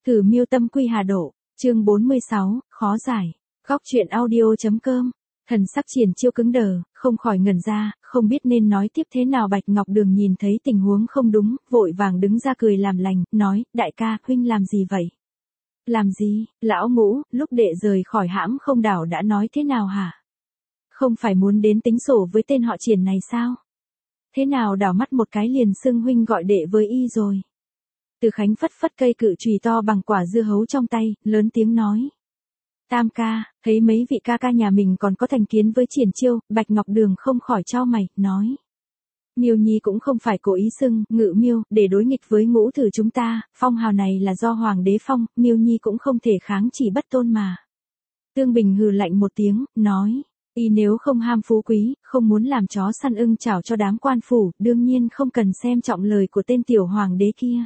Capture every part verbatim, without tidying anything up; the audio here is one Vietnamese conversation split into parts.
Cử Miêu Tâm Quy Hà Độ, chương bốn mươi sáu, khó giải. Góc truyện audio.com. Thần sắc Triển Chiêu cứng đờ, không khỏi ngẩn ra, không biết nên nói tiếp thế nào. Bạch Ngọc Đường nhìn thấy tình huống không đúng, vội vàng đứng ra cười làm lành, nói, đại ca, huynh làm gì vậy? Làm gì, lão Ngũ, lúc đệ rời khỏi hãm không đảo đã nói thế nào hả? Không phải muốn đến tính sổ với tên họ Triển này sao? Thế nào đảo mắt một cái liền xưng huynh gọi đệ với y rồi? Từ Khánh phất phất cây cự chùy to bằng quả dưa hấu trong tay, lớn tiếng nói. Tam ca, thấy mấy vị ca ca nhà mình còn có thành kiến với Triển Chiêu, Bạch Ngọc Đường không khỏi chau mày, nói. Miêu Nhi cũng không phải cố ý xưng, Ngự Miêu, để đối nghịch với Ngũ Thử chúng ta, phong hào này là do Hoàng đế phong, Miêu Nhi cũng không thể kháng chỉ bất tôn mà. Tương Bình hừ lạnh một tiếng, nói. Y nếu không ham phú quý, không muốn làm chó săn ưng chảo cho đám quan phủ, đương nhiên không cần xem trọng lời của tên tiểu hoàng đế kia.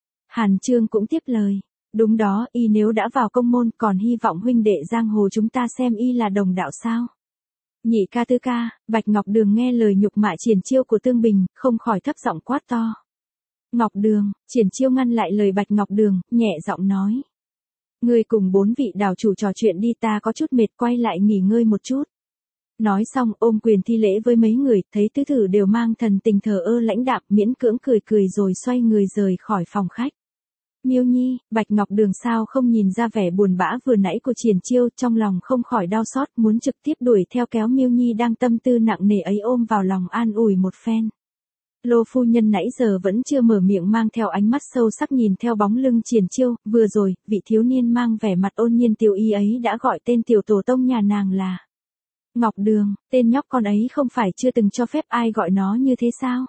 Hàn Trương cũng tiếp lời. Đúng đó, y nếu đã vào công môn còn hy vọng huynh đệ giang hồ chúng ta xem y là đồng đạo sao. Nhị ca tứ ca, Bạch Ngọc Đường nghe lời nhục mạ Triển Chiêu của Tương Bình, không khỏi thấp giọng quát to. Ngọc Đường, Triển Chiêu ngăn lại lời Bạch Ngọc Đường, nhẹ giọng nói. Ngươi cùng bốn vị đảo chủ trò chuyện đi, ta có chút mệt, quay lại nghỉ ngơi một chút. Nói xong ôm quyền thi lễ với mấy người, thấy tứ thử đều mang thần tình thờ ơ lãnh đạm, miễn cưỡng cười cười rồi xoay người rời khỏi phòng khách. Miêu Nhi, Bạch Ngọc Đường sao không nhìn ra vẻ buồn bã vừa nãy của Triển Chiêu, trong lòng không khỏi đau xót, muốn trực tiếp đuổi theo kéo Miêu Nhi đang tâm tư nặng nề ấy ôm vào lòng an ủi một phen. Lô phu nhân nãy giờ vẫn chưa mở miệng, mang theo ánh mắt sâu sắc nhìn theo bóng lưng Triển Chiêu, vừa rồi, vị thiếu niên mang vẻ mặt ôn nhiên tiêu y ấy đã gọi tên tiểu tổ tông nhà nàng là Ngọc Đường, tên nhóc con ấy không phải chưa từng cho phép ai gọi nó như thế sao?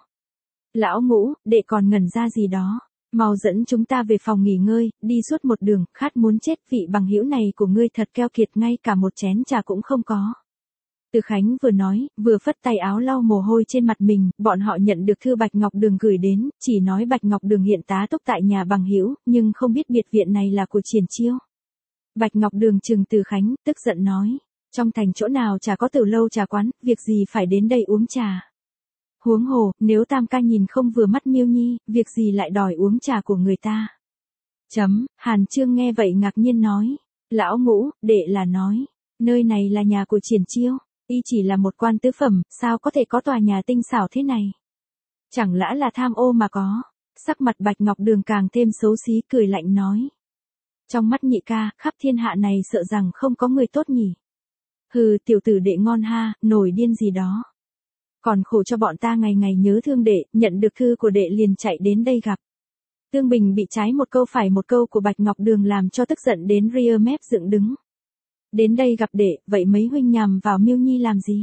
Lão Ngũ, đệ còn ngẩn ra gì đó, mau dẫn chúng ta về phòng nghỉ ngơi, đi suốt một đường, khát muốn chết, vị bằng hữu này của ngươi thật keo kiệt, ngay cả một chén trà cũng không có. Từ Khánh vừa nói, vừa phất tay áo lau mồ hôi trên mặt mình, bọn họ nhận được thư Bạch Ngọc Đường gửi đến, chỉ nói Bạch Ngọc Đường hiện tá túc tại nhà bằng hữu, nhưng không biết biệt viện này là của Triển Chiêu. Bạch Ngọc Đường trừng Từ Khánh, tức giận nói. Trong thành chỗ nào chả có từ lâu trà quán, việc gì phải đến đây uống trà. Huống hồ, nếu Tam ca nhìn không vừa mắt Miêu Nhi, việc gì lại đòi uống trà của người ta. Chấm, Hàn Trương nghe vậy ngạc nhiên nói. Lão Ngũ, đệ là nói, nơi này là nhà của Triển Chiêu, y chỉ là một quan tứ phẩm, sao có thể có tòa nhà tinh xảo thế này. Chẳng lẽ là tham ô mà có. Sắc mặt Bạch Ngọc Đường càng thêm xấu xí, cười lạnh nói. Trong mắt nhị ca, khắp thiên hạ này sợ rằng không có người tốt nhỉ. Hừ, tiểu tử đệ ngon ha, nổi điên gì đó. Còn khổ cho bọn ta ngày ngày nhớ thương đệ, nhận được thư của đệ liền chạy đến đây gặp. Tương Bình bị trái một câu phải một câu của Bạch Ngọc Đường làm cho tức giận đến ria mép dựng đứng. Đến đây gặp đệ, vậy mấy huynh nhằm vào Miêu Nhi làm gì?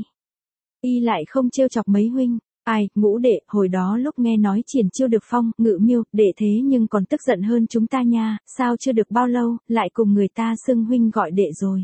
Y lại không trêu chọc mấy huynh. Ai, Ngũ đệ, hồi đó lúc nghe nói Triển Chiêu được phong, Ngự Miêu, đệ thế nhưng còn tức giận hơn chúng ta nha, sao chưa được bao lâu, lại cùng người ta xưng huynh gọi đệ rồi.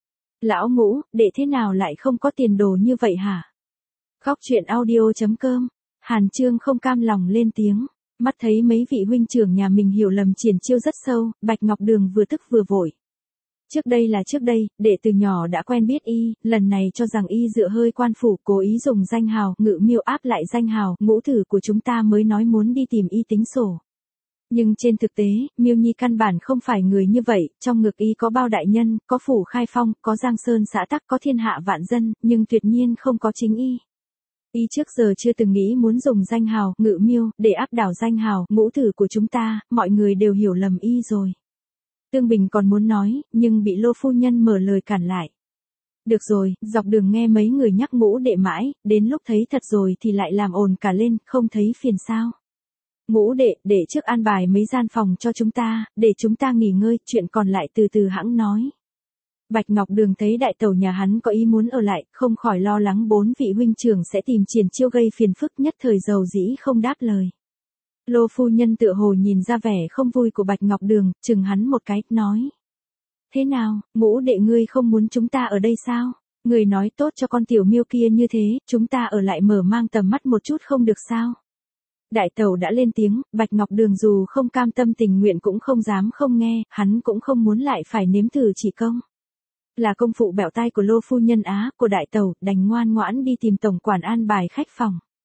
Lão Ngũ, đệ thế nào lại không có tiền đồ như vậy hả? Góc truyện audio.com. Hàn Trương không cam lòng lên tiếng. Mắt thấy mấy vị huynh trưởng nhà mình hiểu lầm Triển Chiêu rất sâu, Bạch Ngọc Đường vừa tức vừa vội. Trước đây là trước đây, đệ từ nhỏ đã quen biết y, lần này cho rằng y dựa hơi quan phủ, cố ý dùng danh hào, Ngự Miêu áp lại danh hào, Ngũ Thử của chúng ta mới nói muốn đi tìm y tính sổ. Nhưng trên thực tế, Miêu Nhi căn bản không phải người như vậy, trong ngực y có bao đại nhân, có phủ Khai Phong, có Giang Sơn xã tắc, có thiên hạ vạn dân, nhưng tuyệt nhiên không có chính y. Y trước giờ chưa từng nghĩ muốn dùng danh hào, Ngự Miêu, để áp đảo danh hào, Ngũ Thử của chúng ta, mọi người đều hiểu lầm y rồi. Tương Bình còn muốn nói, nhưng bị Lô phu nhân mở lời cản lại. Được rồi, dọc đường nghe mấy người nhắc Ngũ đệ mãi, đến lúc thấy thật rồi thì lại làm ồn cả lên, không thấy phiền sao. Ngũ đệ, để trước an bài mấy gian phòng cho chúng ta, để chúng ta nghỉ ngơi, chuyện còn lại từ từ hãng nói. Bạch Ngọc Đường thấy đại tẩu nhà hắn có ý muốn ở lại, không khỏi lo lắng bốn vị huynh trưởng sẽ tìm Triển Chiêu gây phiền phức, nhất thời dầu dĩ không đáp lời. Lô phu nhân tựa hồ nhìn ra vẻ không vui của Bạch Ngọc Đường, chừng hắn một cái, nói. Thế nào, Ngũ đệ ngươi không muốn chúng ta ở đây sao? Người nói tốt cho con tiểu Miêu kia như thế, chúng ta ở lại mở mang tầm mắt một chút không được sao? Đại tẩu đã lên tiếng, Bạch Ngọc Đường dù không cam tâm tình nguyện cũng không dám không nghe, hắn cũng không muốn lại phải nếm thử chỉ công. Là công phụ bẻo tai của Lô phu nhân á, của đại tẩu, đành ngoan ngoãn đi tìm tổng quản an bài khách phòng.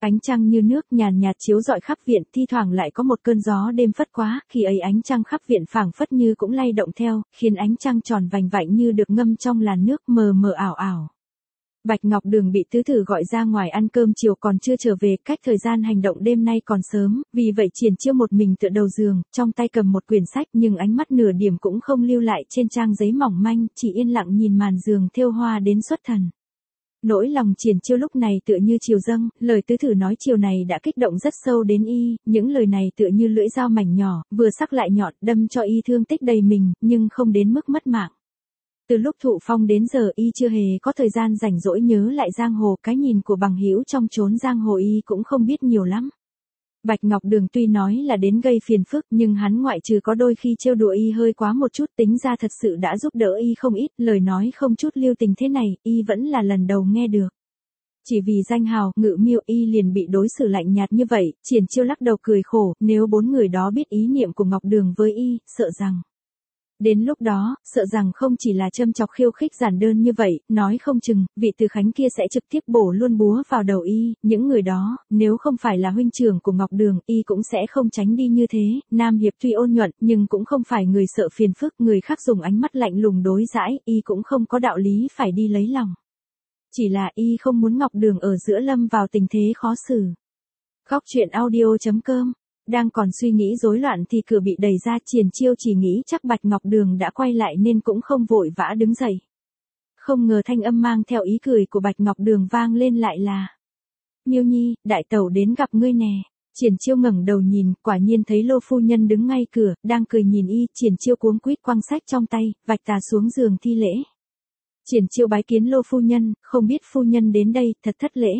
Ánh trăng như nước nhàn nhạt chiếu rọi khắp viện, thi thoảng lại có một cơn gió đêm phất quá, khi ấy ánh trăng khắp viện phảng phất như cũng lay động theo, khiến ánh trăng tròn vành vạnh như được ngâm trong làn nước mờ mờ ảo ảo. Bạch Ngọc Đường bị tứ tử gọi ra ngoài ăn cơm chiều còn chưa trở về, cách thời gian hành động đêm nay còn sớm, vì vậy Triển Chiêu một mình tựa đầu giường, trong tay cầm một quyển sách nhưng ánh mắt nửa điểm cũng không lưu lại trên trang giấy mỏng manh, chỉ yên lặng nhìn màn giường thêu hoa đến xuất thần. Nỗi lòng Triển Chiêu lúc này tựa như chiều dâng, lời tứ thử nói chiều này đã kích động rất sâu đến y, những lời này tựa như lưỡi dao mảnh nhỏ, vừa sắc lại nhọn, đâm cho y thương tích đầy mình, nhưng không đến mức mất mạng. Từ lúc thụ phong đến giờ y chưa hề có thời gian rảnh rỗi nhớ lại giang hồ, cái nhìn của bằng hữu trong chốn giang hồ y cũng không biết nhiều lắm. Bạch Ngọc Đường tuy nói là đến gây phiền phức nhưng hắn ngoại trừ có đôi khi trêu đùa y hơi quá một chút, tính ra thật sự đã giúp đỡ y không ít, lời nói không chút lưu tình thế này, y vẫn là lần đầu nghe được. Chỉ vì danh hào, Ngự Miêu y liền bị đối xử lạnh nhạt như vậy, Triển Chiêu lắc đầu cười khổ, nếu bốn người đó biết ý niệm của Ngọc Đường với y, sợ rằng... Đến lúc đó, sợ rằng không chỉ là châm chọc khiêu khích giản đơn như vậy, nói không chừng, vị Từ Khánh kia sẽ trực tiếp bổ luôn búa vào đầu y, những người đó, nếu không phải là huynh trưởng của Ngọc Đường, y cũng sẽ không tránh đi như thế, Nam Hiệp tuy ôn nhuận, nhưng cũng không phải người sợ phiền phức, người khác dùng ánh mắt lạnh lùng đối đãi, y cũng không có đạo lý phải đi lấy lòng. Chỉ là y không muốn Ngọc Đường ở giữa lâm vào tình thế khó xử. Góc truyện audio chấm com. Đang còn suy nghĩ rối loạn thì cửa bị đẩy ra, Triển Chiêu chỉ nghĩ chắc Bạch Ngọc Đường đã quay lại nên cũng không vội vã đứng dậy. Không ngờ thanh âm mang theo ý cười của Bạch Ngọc Đường vang lên lại là: Miêu Nhi, đại tẩu đến gặp ngươi nè. Triển Chiêu ngẩng đầu nhìn, quả nhiên thấy Lô phu nhân đứng ngay cửa, đang cười nhìn y, Triển Chiêu cuống quýt quăng sách trong tay, vạch tà xuống giường thi lễ. Triển Chiêu bái kiến Lô phu nhân, không biết phu nhân đến đây, thật thất lễ.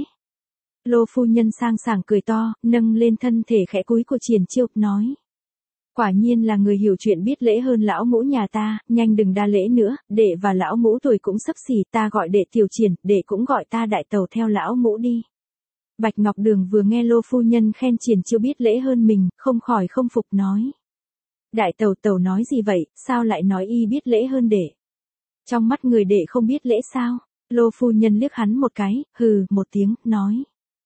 Lô phu nhân sang sảng cười to, nâng lên thân thể khẽ cúi của Triển Chiêu, nói: Quả nhiên là người hiểu chuyện biết lễ hơn lão ngũ nhà ta, nhanh đừng đa lễ nữa, đệ và lão ngũ tuổi cũng xấp xỉ, ta gọi đệ tiểu Triển, đệ cũng gọi ta đại tẩu theo lão ngũ đi. Bạch Ngọc Đường vừa nghe Lô phu nhân khen Triển Chiêu biết lễ hơn mình, không khỏi không phục nói: Đại tẩu tẩu nói gì vậy, sao lại nói y biết lễ hơn đệ? Trong mắt người đệ không biết lễ sao? Lô phu nhân liếc hắn một cái, hừ một tiếng, nói: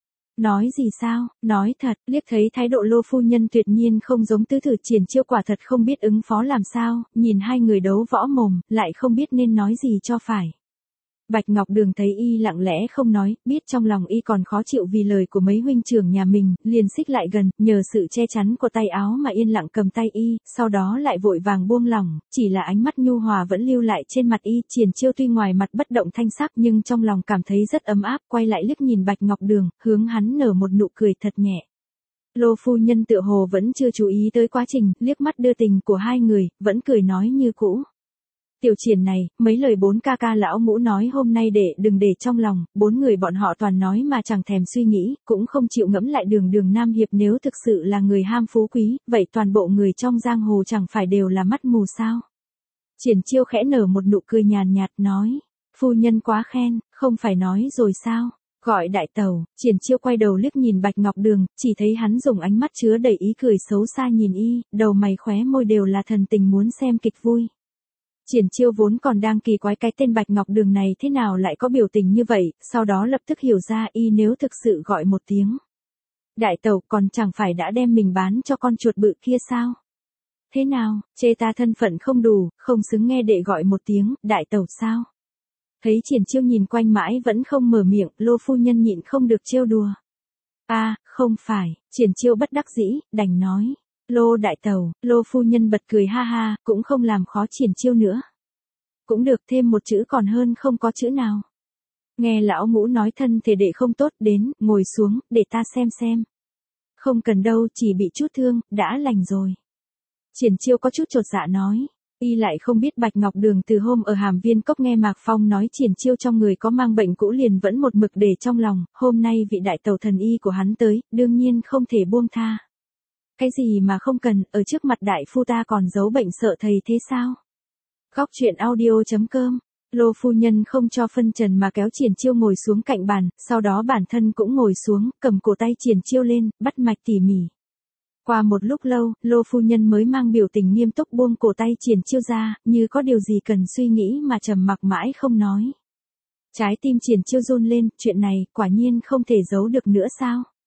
Nói gì sao, nói thật, liếc thấy thái độ Lô phu nhân tuyệt nhiên không giống tứ thử, Triển Chiêu quả thật không biết ứng phó làm sao, nhìn hai người đấu võ mồm, lại không biết nên nói gì cho phải. Bạch Ngọc Đường thấy y lặng lẽ không nói, biết trong lòng y còn khó chịu vì lời của mấy huynh trưởng nhà mình, liền xích lại gần, nhờ sự che chắn của tay áo mà yên lặng cầm tay y, sau đó lại vội vàng buông lỏng, chỉ là ánh mắt nhu hòa vẫn lưu lại trên mặt y. Triển Chiêu tuy ngoài mặt bất động thanh sắc nhưng trong lòng cảm thấy rất ấm áp, quay lại liếc nhìn Bạch Ngọc Đường, hướng hắn nở một nụ cười thật nhẹ. Lô phu nhân tựa hồ vẫn chưa chú ý tới quá trình, liếc mắt đưa tình của hai người, vẫn cười nói như cũ: Tiểu Triển này, mấy lời bốn ca ca lão ngũ nói hôm nay để đừng để trong lòng, bốn người bọn họ toàn nói mà chẳng thèm suy nghĩ, cũng không chịu ngẫm lại đường đường Nam Hiệp, nếu thực sự là người ham phú quý, vậy toàn bộ người trong giang hồ chẳng phải đều là mắt mù sao? Triển Chiêu khẽ nở một nụ cười nhàn nhạt nói: Phu nhân quá khen, không phải nói rồi sao? Gọi đại tẩu. Triển Chiêu quay đầu liếc nhìn Bạch Ngọc Đường, chỉ thấy hắn dùng ánh mắt chứa đầy ý cười xấu xa nhìn y, đầu mày khóe môi đều là thần tình muốn xem kịch vui. Triển Chiêu vốn còn đang kỳ quái cái tên Bạch Ngọc Đường này thế nào lại có biểu tình như vậy, sau đó lập tức hiểu ra y nếu thực sự gọi một tiếng đại tẩu còn chẳng phải đã đem mình bán cho con chuột bự kia sao? Thế nào, chê ta thân phận không đủ, không xứng nghe đệ gọi một tiếng đại tẩu sao? Thấy Triển Chiêu nhìn quanh mãi vẫn không mở miệng, Lô phu nhân nhịn không được trêu đùa. A, à, không phải, Triển Chiêu bất đắc dĩ, đành nói: Lô đại tẩu. Lô phu nhân bật cười ha ha, cũng không làm khó Triển Chiêu nữa. Cũng được, thêm một chữ còn hơn không có chữ nào. Nghe lão ngũ nói thân thể đệ không tốt, đến, ngồi xuống, để ta xem xem. Không cần đâu, chỉ bị chút thương, đã lành rồi. Triển Chiêu có chút chột dạ nói. Y lại không biết Bạch Ngọc Đường từ hôm ở Hàm Viên Cốc nghe Mạc Phong nói Triển Chiêu trong người có mang bệnh cũ liền vẫn một mực để trong lòng, hôm nay vị đại tẩu thần y của hắn tới, đương nhiên không thể buông tha. Cái gì mà không cần, ở trước mặt đại phu ta còn giấu bệnh sợ thầy thế sao? Góc truyện audio chấm com. Lô phu nhân không cho phân trần mà kéo Triển Chiêu ngồi xuống cạnh bàn, sau đó bản thân cũng ngồi xuống, cầm cổ tay Triển Chiêu lên, bắt mạch tỉ mỉ. Qua một lúc lâu, Lô phu nhân mới mang biểu tình nghiêm túc buông cổ tay Triển Chiêu ra, như có điều gì cần suy nghĩ mà trầm mặc mãi không nói. Trái tim Triển Chiêu run lên, chuyện này quả nhiên không thể giấu được nữa sao?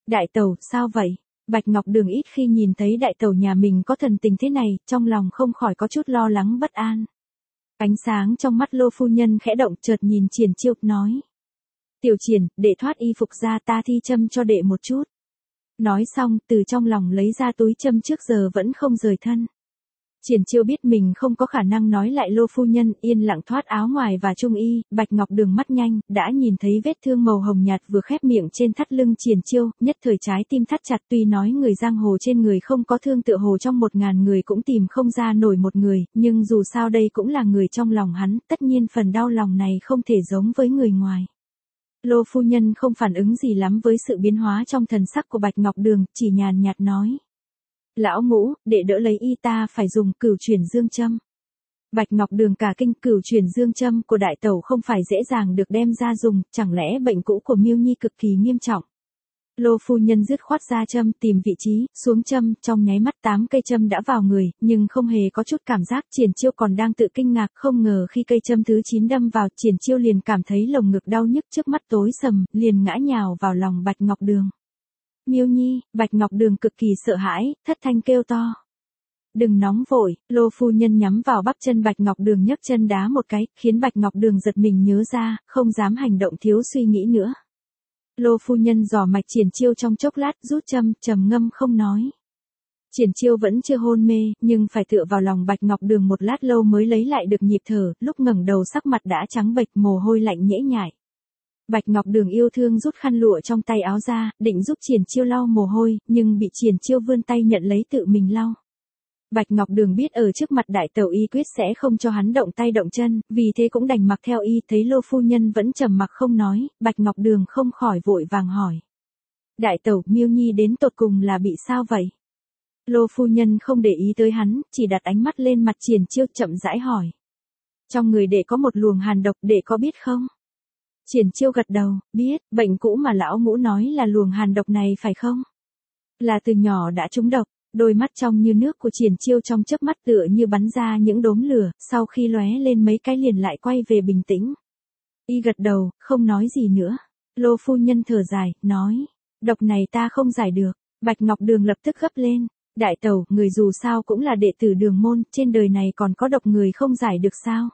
Đại tẩu, sao vậy? Bạch Ngọc Đường ít khi nhìn thấy đại tẩu nhà mình có thần tình thế này, trong lòng không khỏi có chút lo lắng bất an. Ánh sáng trong mắt Lô phu nhân khẽ động, chợt nhìn Triển Chiêu, nói. Tiểu Triển, đệ thoát y phục ra, ta thi châm cho đệ một chút. Nói xong, từ trong lòng lấy ra túi châm trước giờ vẫn không rời thân. Triển Chiêu biết mình không có khả năng nói lại Lô phu nhân, yên lặng thoát áo ngoài và trung y. Bạch Ngọc Đường mắt nhanh, đã nhìn thấy vết thương màu hồng nhạt vừa khép miệng trên thắt lưng Triển Chiêu, nhất thời trái tim thắt chặt. Tuy nói người giang hồ trên người không có thương tựa hồ trong một ngàn người cũng tìm không ra nổi một người, nhưng dù sao đây cũng là người trong lòng hắn, tất nhiên phần đau lòng này không thể giống với người ngoài. Lô phu nhân không phản ứng gì lắm với sự biến hóa trong thần sắc của Bạch Ngọc Đường, chỉ nhàn nhạt nói. Lão Ngũ, để đỡ lấy y ta phải dùng cửu chuyển dương châm. Bạch Ngọc Đường cả kinh, cửu chuyển dương châm của đại tẩu không phải dễ dàng được đem ra dùng, chẳng lẽ bệnh cũ của Miêu Nhi cực kỳ nghiêm trọng. Lô phu nhân dứt khoát ra châm, tìm vị trí, xuống châm, trong nháy mắt tám cây châm đã vào người, nhưng không hề có chút cảm giác. Triển Chiêu còn đang tự kinh ngạc, không ngờ khi cây châm thứ chín đâm vào, Triển Chiêu liền cảm thấy lồng ngực đau nhức, trước mắt tối sầm, liền ngã nhào vào lòng Bạch Ngọc Đường. Miêu Nhi, Bạch Ngọc Đường cực kỳ sợ hãi, thất thanh kêu to. Đừng nóng vội, Lô phu nhân nhắm vào bắp chân Bạch Ngọc Đường nhấc chân đá một cái, khiến Bạch Ngọc Đường giật mình nhớ ra, không dám hành động thiếu suy nghĩ nữa. Lô phu nhân dò mạch Triển Chiêu trong chốc lát, rút châm, trầm ngâm không nói. Triển Chiêu vẫn chưa hôn mê, nhưng phải tựa vào lòng Bạch Ngọc Đường một lát lâu mới lấy lại được nhịp thở, lúc ngẩng đầu sắc mặt đã trắng bệch, mồ hôi lạnh nhễ nhại. Bạch Ngọc Đường yêu thương rút khăn lụa trong tay áo ra, định giúp Triển Chiêu lau mồ hôi, nhưng bị Triển Chiêu vươn tay nhận lấy tự mình lau. Bạch Ngọc Đường biết ở trước mặt đại tẩu y quyết sẽ không cho hắn động tay động chân, vì thế cũng đành mặc theo y. Thấy Lô phu nhân vẫn trầm mặc không nói, Bạch Ngọc Đường không khỏi vội vàng hỏi. Đại tẩu, Miêu Nhi đến tột cùng là bị sao vậy? Lô phu nhân không để ý tới hắn, chỉ đặt ánh mắt lên mặt Triển Chiêu, chậm rãi hỏi. Trong người đệ có một luồng hàn độc, đệ có biết không? Triển Chiêu gật đầu, biết, bệnh cũ mà lão Ngũ nói là luồng hàn độc này phải không? Là từ nhỏ đã trúng độc. Đôi mắt trong như nước của Triển Chiêu trong chớp mắt tựa như bắn ra những đốm lửa, sau khi lóe lên mấy cái liền lại quay về bình tĩnh. Y gật đầu, không nói gì nữa. Lô phu nhân thở dài, nói, độc này ta không giải được. Bạch Ngọc Đường lập tức gấp lên. Đại tẩu, người dù sao cũng là đệ tử Đường môn, trên đời này còn có độc người không giải được sao?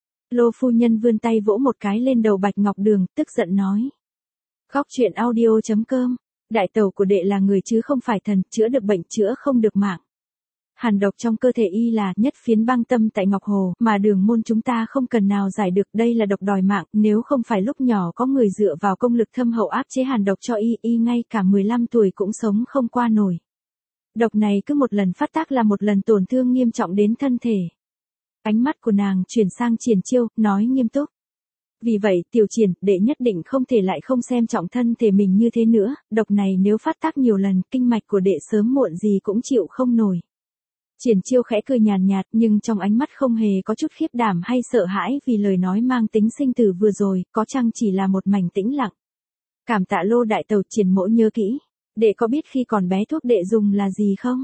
Lô phu nhân vươn tay vỗ một cái lên đầu Bạch Ngọc Đường, tức giận nói. Khóc chuyện audio chấm com. Đại tẩu của đệ là người chứ không phải thần, chữa được bệnh chữa không được mạng. Hàn độc trong cơ thể y là nhất phiến băng tâm tại Ngọc Hồ, mà Đường môn chúng ta không cần nào giải được, đây là độc đòi mạng, nếu không phải lúc nhỏ có người dựa vào công lực thâm hậu áp chế hàn độc cho y, y ngay cả mười lăm tuổi cũng sống không qua nổi. Độc này cứ một lần phát tác là một lần tổn thương nghiêm trọng đến thân thể. Ánh mắt của nàng chuyển sang Triển Chiêu, nói nghiêm túc. Vì vậy, Tiểu Triển, đệ nhất định không thể lại không xem trọng thân thể mình như thế nữa, độc này nếu phát tác nhiều lần, kinh mạch của đệ sớm muộn gì cũng chịu không nổi. Triển Chiêu khẽ cười nhàn nhạt, nhưng trong ánh mắt không hề có chút khiếp đảm hay sợ hãi vì lời nói mang tính sinh tử vừa rồi, có chăng chỉ là một mảnh tĩnh lặng. Cảm tạ Lô đại tẩu, Triển mỗ nhớ kỹ. Đệ có biết khi còn bé thuốc đệ dùng là gì không?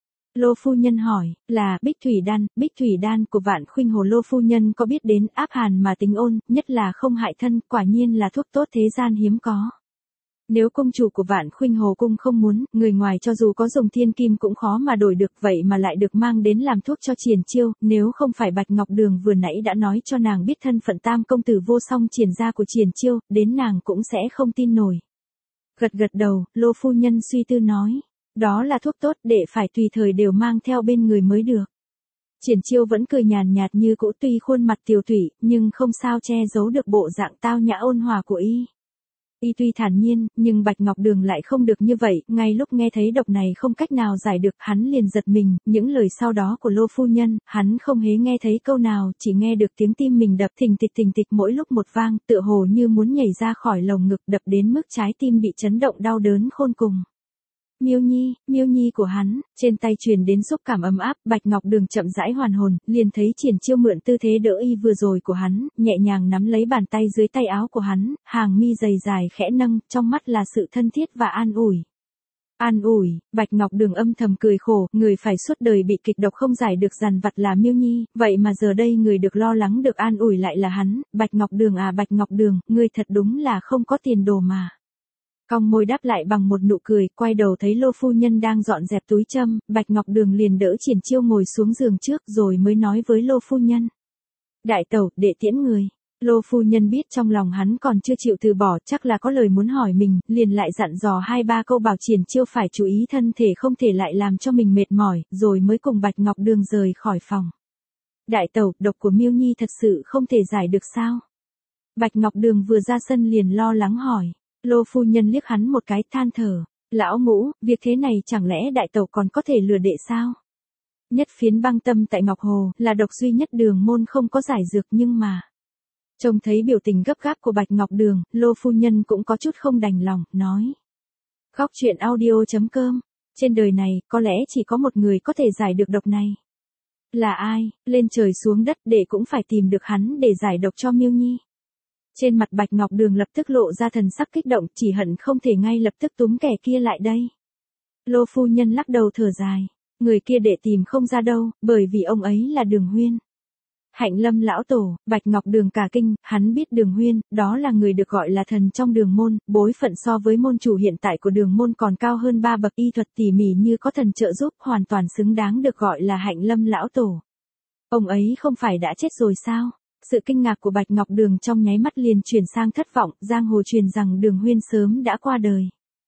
Lô phu nhân hỏi, là Bích Thủy Đan. Bích Thủy Đan của Vạn Khuynh Hồ. Lô phu nhân có biết đến, áp hàn mà tính ôn, nhất là không hại thân, quả nhiên là thuốc tốt thế gian hiếm có. Nếu công chủ của Vạn Khuynh Hồ cung không muốn, người ngoài cho dù có dùng thiên kim cũng khó mà đổi được, vậy mà lại được mang đến làm thuốc cho Triển Chiêu, nếu không phải Bạch Ngọc Đường vừa nãy đã nói cho nàng biết thân phận tam công tử vô song Triển gia của Triển Chiêu, đến nàng cũng sẽ không tin nổi. Gật gật đầu, Lô phu nhân suy tư nói. Đó là thuốc tốt, đệ phải tùy thời đều mang theo bên người mới được. Triển Chiêu vẫn cười nhàn nhạt như cũ, tuy khuôn mặt tiều tụy, nhưng không sao che giấu được bộ dạng tao nhã ôn hòa của y. Y tuy thản nhiên, nhưng Bạch Ngọc Đường lại không được như vậy, ngay lúc nghe thấy độc này không cách nào giải được, hắn liền giật mình, những lời sau đó của Lô phu nhân, hắn không hề nghe thấy câu nào, chỉ nghe được tiếng tim mình đập thình thịch thình thịch mỗi lúc một vang, tựa hồ như muốn nhảy ra khỏi lồng ngực, đập đến mức trái tim bị chấn động đau đớn khôn cùng. Miêu Nhi, Miêu Nhi của hắn, trên tay truyền đến xúc cảm ấm áp, Bạch Ngọc Đường chậm rãi hoàn hồn, liền thấy Triển Chiêu mượn tư thế đỡ y vừa rồi của hắn, nhẹ nhàng nắm lấy bàn tay dưới tay áo của hắn, hàng mi dày dài khẽ nâng, trong mắt là sự thân thiết và an ủi. An ủi, Bạch Ngọc Đường âm thầm cười khổ, người phải suốt đời bị kịch độc không giải được dằn vặt là Miêu Nhi, vậy mà giờ đây người được lo lắng được an ủi lại là hắn. Bạch Ngọc Đường à Bạch Ngọc Đường, ngươi thật đúng là không có tiền đồ mà. Cong môi đáp lại bằng một nụ cười, quay đầu thấy Lô phu nhân đang dọn dẹp túi châm, Bạch Ngọc Đường liền đỡ Triển Chiêu ngồi xuống giường trước rồi mới nói với Lô phu nhân. Đại tẩu, đệ tiễn người. Lô phu nhân biết trong lòng hắn còn chưa chịu từ bỏ, chắc là có lời muốn hỏi mình, liền lại dặn dò hai ba câu bảo Triển Chiêu phải chú ý thân thể không thể lại làm cho mình mệt mỏi, rồi mới cùng Bạch Ngọc Đường rời khỏi phòng. Đại tẩu, độc của Miêu Nhi thật sự không thể giải được sao? Bạch Ngọc Đường vừa ra sân liền lo lắng hỏi. Lô phu nhân liếc hắn một cái, than thở. Lão Ngũ, việc thế này chẳng lẽ đại tẩu còn có thể lừa đệ sao? Nhất phiến băng tâm tại Ngọc Hồ là độc duy nhất Đường môn không có giải dược, nhưng mà trông thấy biểu tình gấp gáp của Bạch Ngọc Đường, Lô phu nhân cũng có chút không đành lòng, nói. Góc truyện audio chấm com. Trên đời này, có lẽ chỉ có một người có thể giải được độc này. Là ai? Lên trời xuống đất đệ cũng phải tìm được hắn để giải độc cho Miêu Nhi. Trên mặt Bạch Ngọc Đường lập tức lộ ra thần sắc kích động, chỉ hận không thể ngay lập tức túm kẻ kia lại đây. Lô phu nhân lắc đầu thở dài. Người kia đệ tìm không ra đâu, bởi vì ông ấy là Đường Huyên. Hạnh Lâm lão tổ. Bạch Ngọc Đường cả kinh, hắn biết Đường Huyên, đó là người được gọi là thần trong Đường môn, bối phận so với môn chủ hiện tại của Đường môn còn cao hơn ba bậc, y thuật tỉ mỉ như có thần trợ giúp, hoàn toàn xứng đáng được gọi là Hạnh Lâm lão tổ. Ông ấy không phải đã chết rồi sao? Sự kinh ngạc của Bạch Ngọc Đường trong nháy mắt liền chuyển sang thất vọng, giang hồ truyền rằng Đường Huyên sớm đã qua đời.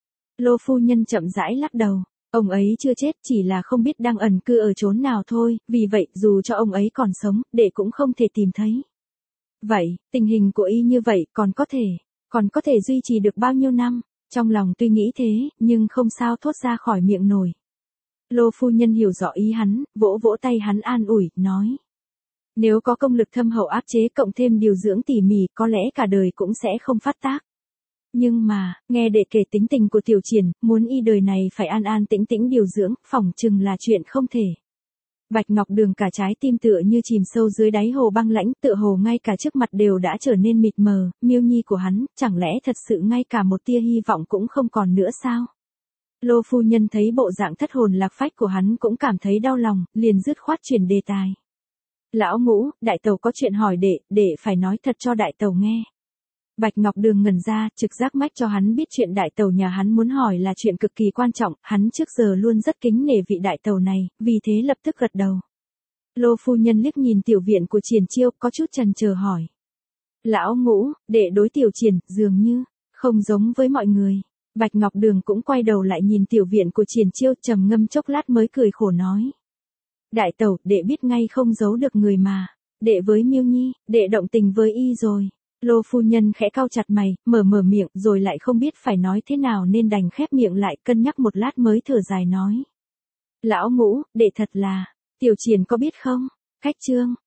Lô phu nhân chậm rãi lắc đầu. Ông ấy chưa chết, chỉ là không biết đang ẩn cư ở chốn nào thôi, vì vậy dù cho ông ấy còn sống, đệ cũng không thể tìm thấy. Vậy, tình hình của y như vậy còn có thể, còn có thể duy trì được bao nhiêu năm? Trong lòng tuy nghĩ thế, nhưng không sao thốt ra khỏi miệng nổi. Lô phu nhân hiểu rõ ý hắn, vỗ vỗ tay hắn an ủi, nói. Nếu có công lực thâm hậu áp chế cộng thêm điều dưỡng tỉ mỉ, có lẽ cả đời cũng sẽ không phát tác. Nhưng mà, nghe đệ kể tính tình của Tiểu Triển, muốn y đời này phải an an tĩnh tĩnh điều dưỡng, phỏng chừng là chuyện không thể. Bạch Ngọc Đường cả trái tim tựa như chìm sâu dưới đáy hồ băng lãnh, tựa hồ ngay cả trước mặt đều đã trở nên mịt mờ, Miêu Nhi của hắn, chẳng lẽ thật sự ngay cả một tia hy vọng cũng không còn nữa sao? Lô phu nhân thấy bộ dạng thất hồn lạc phách của hắn cũng cảm thấy đau lòng, liền dứt khoát chuyển đề tài. Lão Ngũ, đại tẩu có chuyện hỏi đệ, đệ phải nói thật cho đại tẩu nghe. Bạch Ngọc Đường ngẩn ra, trực giác mách cho hắn biết chuyện đại tẩu nhà hắn muốn hỏi là chuyện cực kỳ quan trọng, hắn trước giờ luôn rất kính nể vị đại tẩu này, vì thế lập tức gật đầu. Lô phu nhân liếc nhìn tiểu viện của Triển Chiêu, có chút chần chờ hỏi. Lão Ngũ, đệ đối Tiểu Triển, dường như, không giống với mọi người. Bạch Ngọc Đường cũng quay đầu lại nhìn tiểu viện của Triển Chiêu, trầm ngâm chốc lát mới cười khổ nói. Đại tẩu, đệ biết ngay không giấu được người mà. Đệ với Miêu Nhi, đệ động tình với y rồi. Lô phu nhân khẽ cau chặt mày, mở mở miệng, rồi lại không biết phải nói thế nào nên đành khép miệng lại, cân nhắc một lát mới thở dài nói. Lão Ngũ, đệ thật là, Tiểu Triển có biết không? Khách trương,